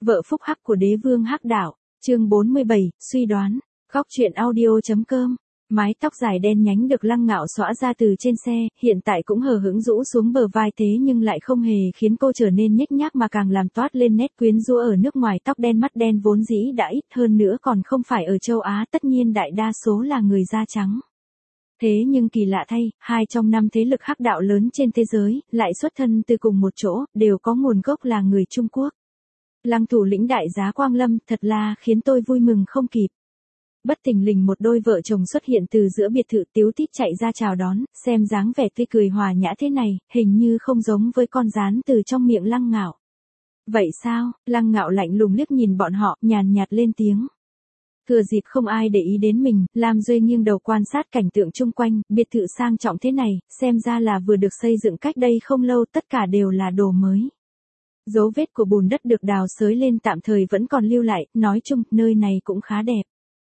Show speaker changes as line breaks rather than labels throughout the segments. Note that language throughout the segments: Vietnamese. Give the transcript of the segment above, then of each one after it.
Vợ phúc hắc của đế vương hắc đạo, chương 47, suy đoán, góc truyện audio.com. Mái tóc dài đen nhánh được Lăng Ngạo xõa ra từ trên xe, hiện tại cũng hờ hững rũ xuống bờ vai thế nhưng lại không hề khiến cô trở nên nhếch nhác mà càng làm toát lên nét quyến rũ ở nước ngoài. Tóc đen mắt đen vốn dĩ đã ít hơn nữa còn không phải ở châu Á, tất nhiên đại đa số là người da trắng. Thế nhưng kỳ lạ thay, hai trong năm thế lực hắc đạo lớn trên thế giới, lại xuất thân từ cùng một chỗ, đều có nguồn gốc là người Trung Quốc. Lăng thủ lĩnh đại giá Quang Lâm thật là khiến tôi vui mừng không kịp. Bất thình lình một đôi vợ chồng xuất hiện từ giữa biệt thự, tíu tít chạy ra chào đón, xem dáng vẻ tươi cười hòa nhã thế này, hình như không giống với con gián từ trong miệng Lăng Ngạo. Vậy sao? Lăng Ngạo lạnh lùng liếc nhìn bọn họ, nhàn nhạt lên tiếng. Thừa dịp không ai để ý đến mình, Lam Duy nghiêng đầu quan sát cảnh tượng chung quanh, biệt thự sang trọng thế này, xem ra là vừa được xây dựng cách đây không lâu, tất cả đều là đồ mới. Dấu vết của bùn đất được đào xới lên tạm thời vẫn còn lưu lại, nói chung, nơi này cũng khá đẹp.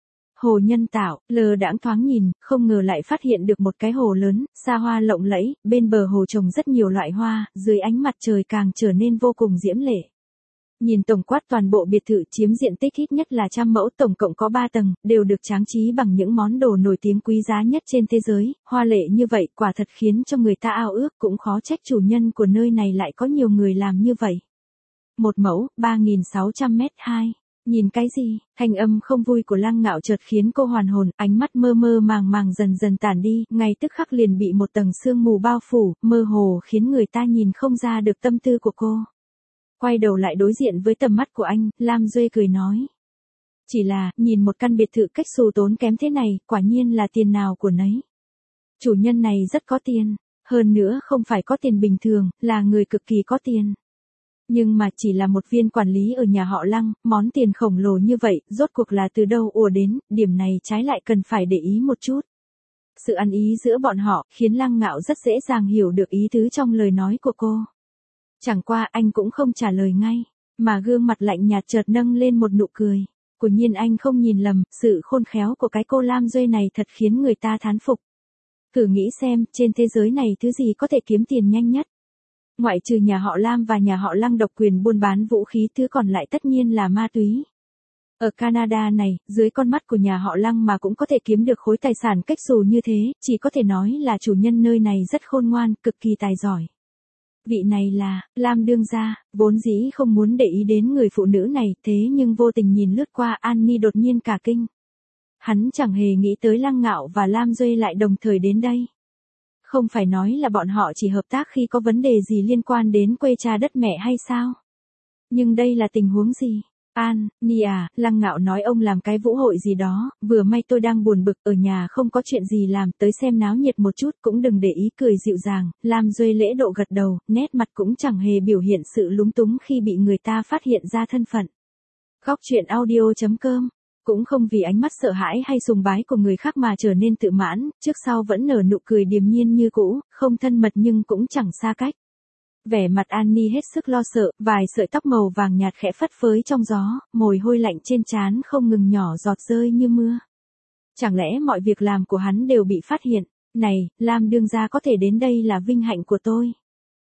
Hồ nhân tạo, lờ đãng thoáng nhìn, không ngờ lại phát hiện được một cái hồ lớn, xa hoa lộng lẫy, bên bờ hồ trồng rất nhiều loại hoa, dưới ánh mặt trời càng trở nên vô cùng diễm lệ. Nhìn tổng quát toàn bộ biệt thự chiếm diện tích ít nhất là 100 mẫu, tổng cộng có 3 tầng, đều được trang trí bằng những món đồ nổi tiếng quý giá nhất trên thế giới, hoa lệ như vậy quả thật khiến cho người ta ao ước, cũng khó trách chủ nhân của nơi này lại có nhiều người làm như vậy. Một mẫu, 3.600 mét 2. Nhìn cái gì? Thanh âm không vui của Lăng Ngạo chợt khiến cô hoàn hồn, ánh mắt mơ mơ màng màng dần dần tản đi, ngay tức khắc liền bị một tầng sương mù bao phủ, mơ hồ khiến người ta nhìn không ra được tâm tư của cô. Quay đầu lại đối diện với tầm mắt của anh, Lam Duy cười nói. Chỉ là, nhìn một căn biệt thự cách xù tốn kém thế này, quả nhiên là tiền nào của nấy. Chủ nhân này rất có tiền, hơn nữa không phải có tiền bình thường, là người cực kỳ có tiền. Nhưng mà chỉ là một viên quản lý ở nhà họ Lăng, món tiền khổng lồ như vậy, rốt cuộc là từ đâu ùa đến, điểm này trái lại cần phải để ý một chút. Sự ăn ý giữa bọn họ, khiến Lăng Ngạo rất dễ dàng hiểu được ý tứ trong lời nói của cô. Chẳng qua anh cũng không trả lời ngay, mà gương mặt lạnh nhạt chợt nâng lên một nụ cười. Quả nhiên anh không nhìn lầm, sự khôn khéo của cái cô Lam Duy này thật khiến người ta thán phục. Thử nghĩ xem, trên thế giới này thứ gì có thể kiếm tiền nhanh nhất? Ngoại trừ nhà họ Lam và nhà họ Lăng độc quyền buôn bán vũ khí, thứ còn lại tất nhiên là ma túy. Ở Canada này, dưới con mắt của nhà họ Lăng mà cũng có thể kiếm được khối tài sản cách xù như thế, chỉ có thể nói là chủ nhân nơi này rất khôn ngoan, cực kỳ tài giỏi. Vị này là, Lam đương gia, vốn dĩ không muốn để ý đến người phụ nữ này, thế nhưng vô tình nhìn lướt qua Annie đột nhiên cả kinh. Hắn chẳng hề nghĩ tới Lăng Ngạo và Lam Duy lại đồng thời đến đây. Không phải nói là bọn họ chỉ hợp tác khi có vấn đề gì liên quan đến quê cha đất mẹ hay sao? Nhưng đây là tình huống gì? Annie à, Lăng Ngạo nói ông làm cái vũ hội gì đó, vừa may tôi đang buồn bực, ở nhà không có chuyện gì làm, tới xem náo nhiệt một chút, cũng đừng để ý, cười dịu dàng. Lam Duy lễ độ gật đầu, nét mặt cũng chẳng hề biểu hiện sự lúng túng khi bị người ta phát hiện ra thân phận. Góc truyện audio.com. Cũng không vì ánh mắt sợ hãi hay sùng bái của người khác mà trở nên tự mãn, trước sau vẫn nở nụ cười điềm nhiên như cũ, không thân mật nhưng cũng chẳng xa cách. Vẻ mặt Annie hết sức lo sợ, vài sợi tóc màu vàng nhạt khẽ phất phới trong gió, mồ hôi lạnh trên trán không ngừng nhỏ giọt rơi như mưa. Chẳng lẽ mọi việc làm của hắn đều bị phát hiện? Này, Lam đương gia có thể đến đây là vinh hạnh của tôi.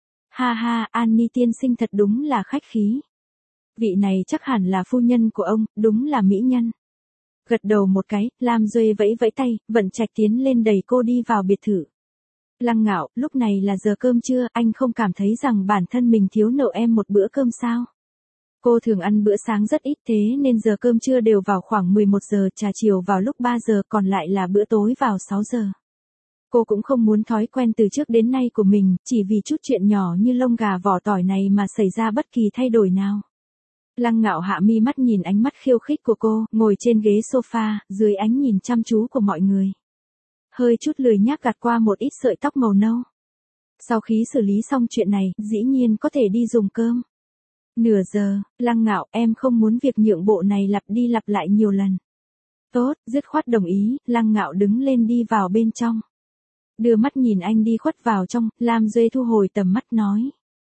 Ha ha, Annie tiên sinh thật đúng là khách khí. Vị này chắc hẳn là phu nhân của ông, đúng là mỹ nhân. Gật đầu một cái, Lam Duy vẫy vẫy tay, Vận Trạch tiến lên đẩy cô đi vào biệt thự. Lăng Ngạo, lúc này là giờ cơm trưa, anh không cảm thấy rằng bản thân mình thiếu nợ em một bữa cơm sao? Cô thường ăn bữa sáng rất ít, thế nên giờ cơm trưa đều vào khoảng 11 giờ, trà chiều vào lúc 3 giờ, còn lại là bữa tối vào 6 giờ. Cô cũng không muốn thói quen từ trước đến nay của mình, chỉ vì chút chuyện nhỏ như lông gà vỏ tỏi này mà xảy ra bất kỳ thay đổi nào. Lăng Ngạo hạ mi mắt nhìn ánh mắt khiêu khích của cô, ngồi trên ghế sofa, dưới ánh nhìn chăm chú của mọi người. Hơi chút lười nhác gạt qua một ít sợi tóc màu nâu. Sau khi xử lý xong chuyện này, dĩ nhiên có thể đi dùng cơm. Nửa giờ, Lăng Ngạo, em không muốn việc nhượng bộ này lặp đi lặp lại nhiều lần. Tốt, dứt khoát đồng ý, Lăng Ngạo đứng lên đi vào bên trong. Đưa mắt nhìn anh đi khuất vào trong, Lam Duy thu hồi tầm mắt nói.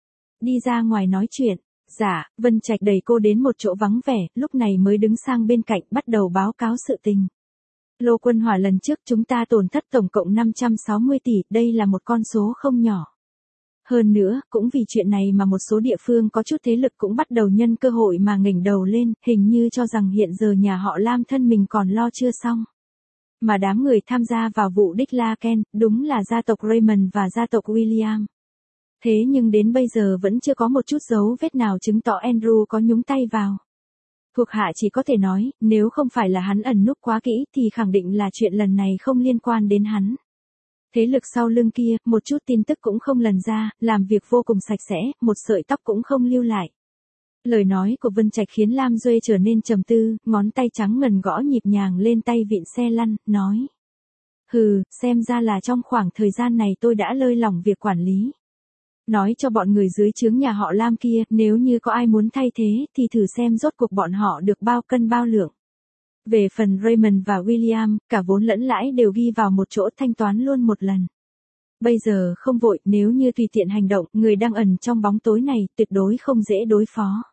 Đi ra ngoài nói chuyện. Dạ, Vân Trạch đẩy cô đến một chỗ vắng vẻ, lúc này mới đứng sang bên cạnh, bắt đầu báo cáo sự tình. Lô Quân Hỏa lần trước chúng ta tổn thất tổng cộng 560 tỷ, đây là một con số không nhỏ. Hơn nữa, cũng vì chuyện này mà một số địa phương có chút thế lực cũng bắt đầu nhân cơ hội mà ngẩng đầu lên, hình như cho rằng hiện giờ nhà họ Lam thân mình còn lo chưa xong. Mà đám người tham gia vào vụ đích La Ken, đúng là gia tộc Raymond và gia tộc William. Thế nhưng đến bây giờ vẫn chưa có một chút dấu vết nào chứng tỏ Andrew có nhúng tay vào. Thuộc hạ chỉ có thể nói, nếu không phải là hắn ẩn núp quá kỹ thì khẳng định là chuyện lần này không liên quan đến hắn. Thế lực sau lưng kia, một chút tin tức cũng không lần ra, làm việc vô cùng sạch sẽ, một sợi tóc cũng không lưu lại. Lời nói của Vân Trạch khiến Lam Duê trở nên trầm tư, ngón tay trắng ngần gõ nhịp nhàng lên tay vịn xe lăn, nói. Hừ, xem ra là trong khoảng thời gian này tôi đã lơi lỏng việc quản lý. Nói cho bọn người dưới trướng nhà họ Lam kia, nếu như có ai muốn thay thế, thì thử xem rốt cuộc bọn họ được bao cân bao lượng. Về phần Raymond và William, cả vốn lẫn lãi đều ghi vào một chỗ thanh toán luôn một lần. Bây giờ không vội, nếu như tùy tiện hành động, người đang ẩn trong bóng tối này, tuyệt đối không dễ đối phó.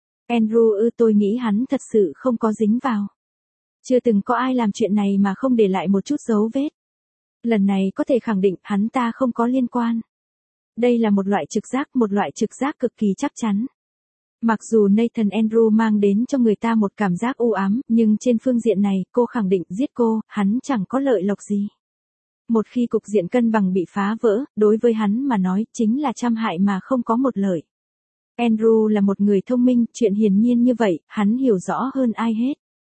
Andrew tôi nghĩ hắn thật sự không có dính vào. Chưa từng có ai làm chuyện này mà không để lại một chút dấu vết. Lần này có thể khẳng định hắn ta không có liên quan. Đây là một loại trực giác cực kỳ chắc chắn. Mặc dù Nathan Andrew mang đến cho người ta một cảm giác u ám, nhưng trên phương diện này, cô khẳng định giết cô, hắn chẳng có lợi lộc gì. Một khi cục diện cân bằng bị phá vỡ, đối với hắn mà nói, chính là trăm hại mà không có một lợi. Andrew là một người thông minh, chuyện hiển nhiên như vậy, hắn hiểu rõ hơn ai hết.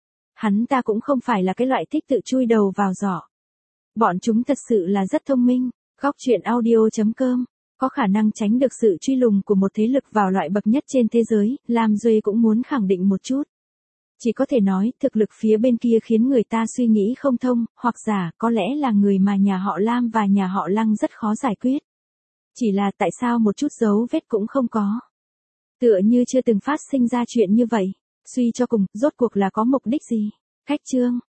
Hắn ta cũng không phải là cái loại thích tự chui đầu vào giỏ. Bọn chúng thật sự là rất thông minh. Góc truyện audio.com có khả năng tránh được sự truy lùng của một thế lực vào loại bậc nhất trên thế giới, Lam Duê cũng muốn khẳng định một chút. Chỉ có thể nói, thực lực phía bên kia khiến người ta suy nghĩ không thông, hoặc giả, có lẽ là người mà nhà họ Lam và nhà họ Lăng rất khó giải quyết. Chỉ là tại sao một chút dấu vết cũng không có. Tựa như chưa từng phát sinh ra chuyện như vậy. Suy cho cùng, rốt cuộc là có mục đích gì? Khách chương.